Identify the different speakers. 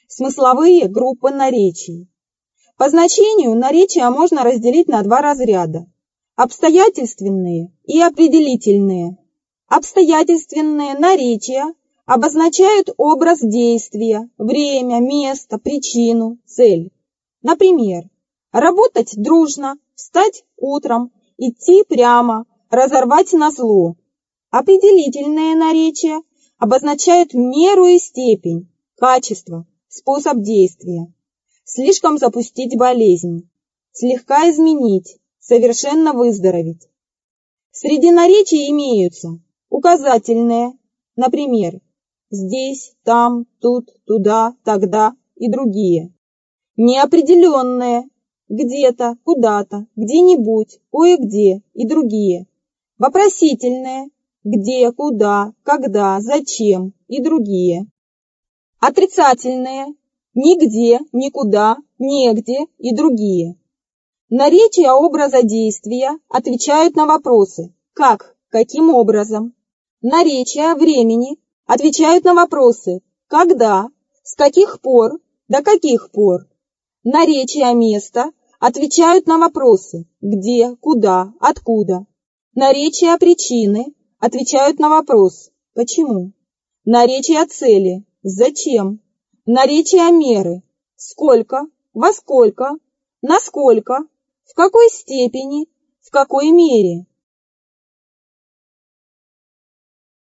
Speaker 1: Смысловые группы наречий. По значению наречия можно разделить на два разряда – обстоятельственные и определительные. Обстоятельственные наречия обозначают образ действия, время, место, причину, цель. Например, работать дружно, встать утром, идти прямо, разорвать назло. Определительные наречия обозначают меру и степень, качество, способ действия. Слишком запустить болезнь, слегка изменить, совершенно выздороветь. Среди наречий имеются указательные, например, здесь, там, тут, туда, тогда и другие. Неопределенные, где-то, куда-то, где-нибудь, кое-где и другие. Вопросительные, где, куда, когда, зачем и другие. Отрицательные, нигде, никуда, негде и другие. Наречия образа действия отвечают на вопросы «как», «каким образом». Наречия времени отвечают на вопросы «когда», «с каких пор», «до каких пор». Наречия места отвечают на вопросы «где», «куда», «откуда». Наречия причины отвечают на вопрос «почему?». Наречия цели «зачем?». Наречия меры «сколько?», «во сколько?», «насколько?», «в какой степени?», «в какой мере?».